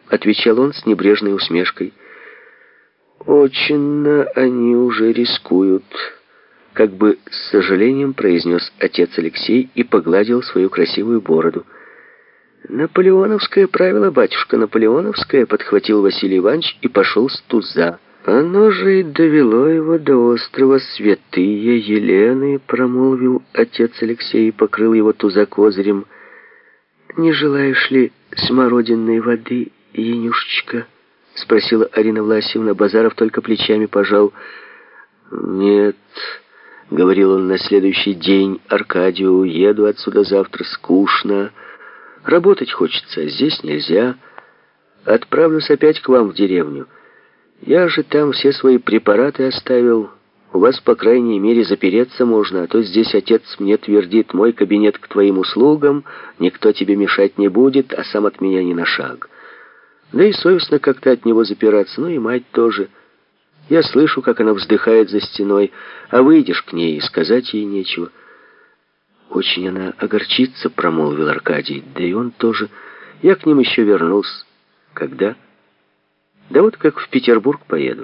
отвечал он с небрежной усмешкой. «Очень они уже рискуют», — как бы с сожалением произнес отец Алексей и погладил свою красивую бороду. «Наполеоновское правило, батюшка, наполеоновское», — подхватил Василий Иванович и пошел с туза. «Оно же и довело его до острова Святые Елены», — промолвил отец Алексей и покрыл его туза козырем. «Не желаешь ли смородинной воды, Янюшечка?» — спросила Арина Власьевна. Базаров только плечами пожал. «Нет», — говорил он на следующий день Аркадию, — «уеду отсюда завтра, скучно. Работать хочется, а здесь нельзя. Отправлюсь опять к вам в деревню. Я же там все свои препараты оставил. У вас, по крайней мере, запереться можно, а то здесь отец мне твердит: мой кабинет к твоим услугам, никто тебе мешать не будет, а сам от меня ни на шаг. Да и совестно как-то от него запираться, ну и мать тоже. Я слышу, как она вздыхает за стеной, а выйдешь к ней, и сказать ей нечего». «Очень она огорчится», — промолвил Аркадий. «Да и он тоже. Я к ним еще вернусь». «Когда?» «Да вот как в Петербург поеду».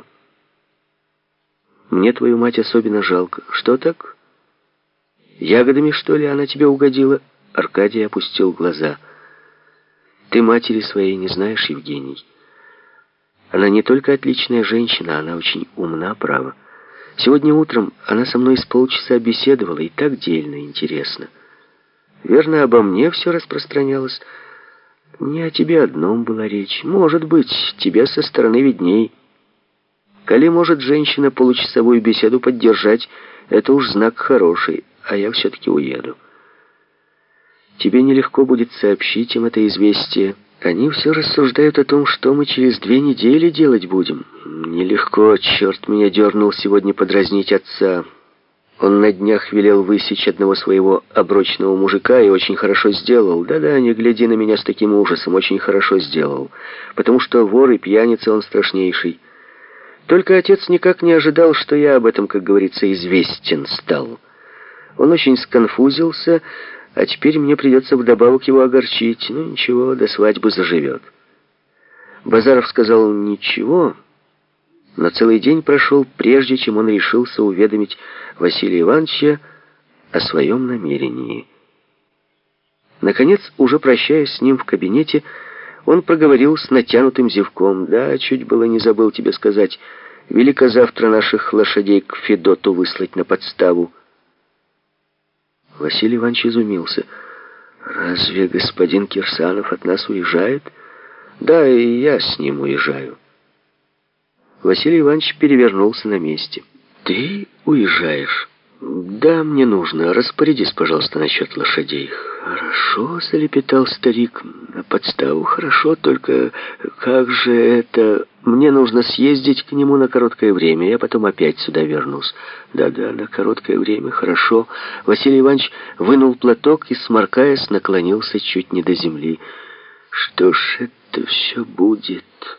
«Мне твою мать особенно жалко». «Что так? Ягодами, что ли, она тебе угодила?» Аркадий опустил глаза. «Ты матери своей не знаешь, Евгений. Она не только отличная женщина, она очень умна, право. Сегодня утром она со мной с полчаса беседовала, и так дельно, интересно. Верно, обо мне все распространялось. Не о тебе одном была речь. Может быть, тебе со стороны видней. Коли может женщина получасовую беседу поддержать, это уж знак хороший, а я все-таки уеду. Тебе нелегко будет сообщить им это известие. Они все рассуждают о том, что мы через 2 недели делать будем. Нелегко, черт меня дернул сегодня подразнить отца. Он на днях велел высечь одного своего оброчного мужика и очень хорошо сделал. Да-да, не гляди на меня с таким ужасом, очень хорошо сделал. Потому что вор и пьяница он страшнейший. Только отец никак не ожидал, что я об этом, как говорится, известен стал. Он очень сконфузился, а теперь мне придется вдобавок его огорчить. Ну ничего, до свадьбы заживет. Базаров сказал «ничего», но целый день прошел, прежде чем он решился уведомить Василия Ивановича о своем намерении. Наконец, уже прощаясь с ним в кабинете, он проговорил с натянутым зевком: «Да, чуть было не забыл тебе сказать, велико завтра наших лошадей к Федоту выслать на подставу». Василий Иванович изумился. «Разве господин Кирсанов от нас уезжает?» «Да, и я с ним уезжаю». Василий Иванович перевернулся на месте. «Ты уезжаешь?» «Да, мне нужно. Распорядись, пожалуйста, насчет лошадей». «Хорошо», — залепетал старик. «На подставу хорошо, только как же это... Мне нужно съездить к нему на короткое время, я потом опять сюда вернусь». «Да-да, на короткое время, хорошо». Василий Иванович вынул платок и, сморкаясь, наклонился чуть не до земли. «Что ж это все будет?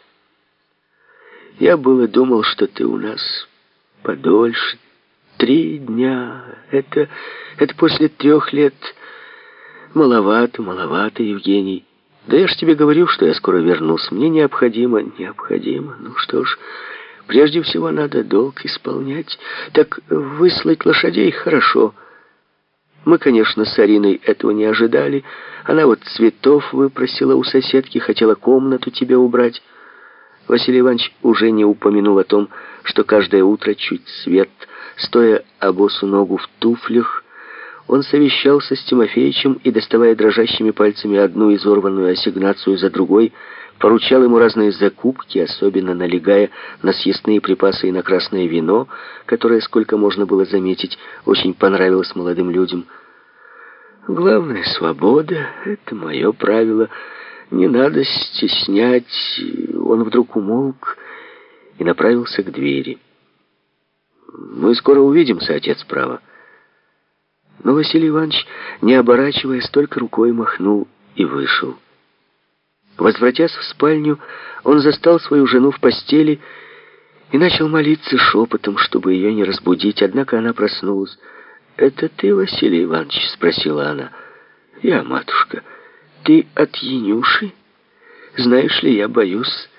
Я было думал, что ты у нас подольше. 3 дня. Это после 3 лет. Маловато, Евгений. Да я ж тебе говорю, что я скоро вернусь. Мне необходимо. Ну что ж, прежде всего надо долг исполнять. Так выслать лошадей хорошо. Мы, конечно, с Ариной этого не ожидали. Она вот цветов выпросила у соседки, хотела комнату тебе убрать». Василий Иванович уже не упомянул о том, что каждое утро чуть свет, стоя обосу ногу в туфлях, он совещался с Тимофеичем и, доставая дрожащими пальцами одну изорванную ассигнацию за другой, поручал ему разные закупки, особенно налегая на съестные припасы и на красное вино, которое, сколько можно было заметить, очень понравилось молодым людям. «Главное, свобода — это мое правило. Не надо стеснять». Он вдруг умолк и направился к двери. «Мы скоро увидимся, отец, право». Но Василий Иванович, не оборачиваясь, только рукой махнул и вышел. Возвратясь в спальню, он застал свою жену в постели и начал молиться шепотом, чтобы ее не разбудить. Однако она проснулась. «Это ты, Василий Иванович?» — спросила она. «Я, матушка. Ты от Янюши? Знаешь ли, я боюсь,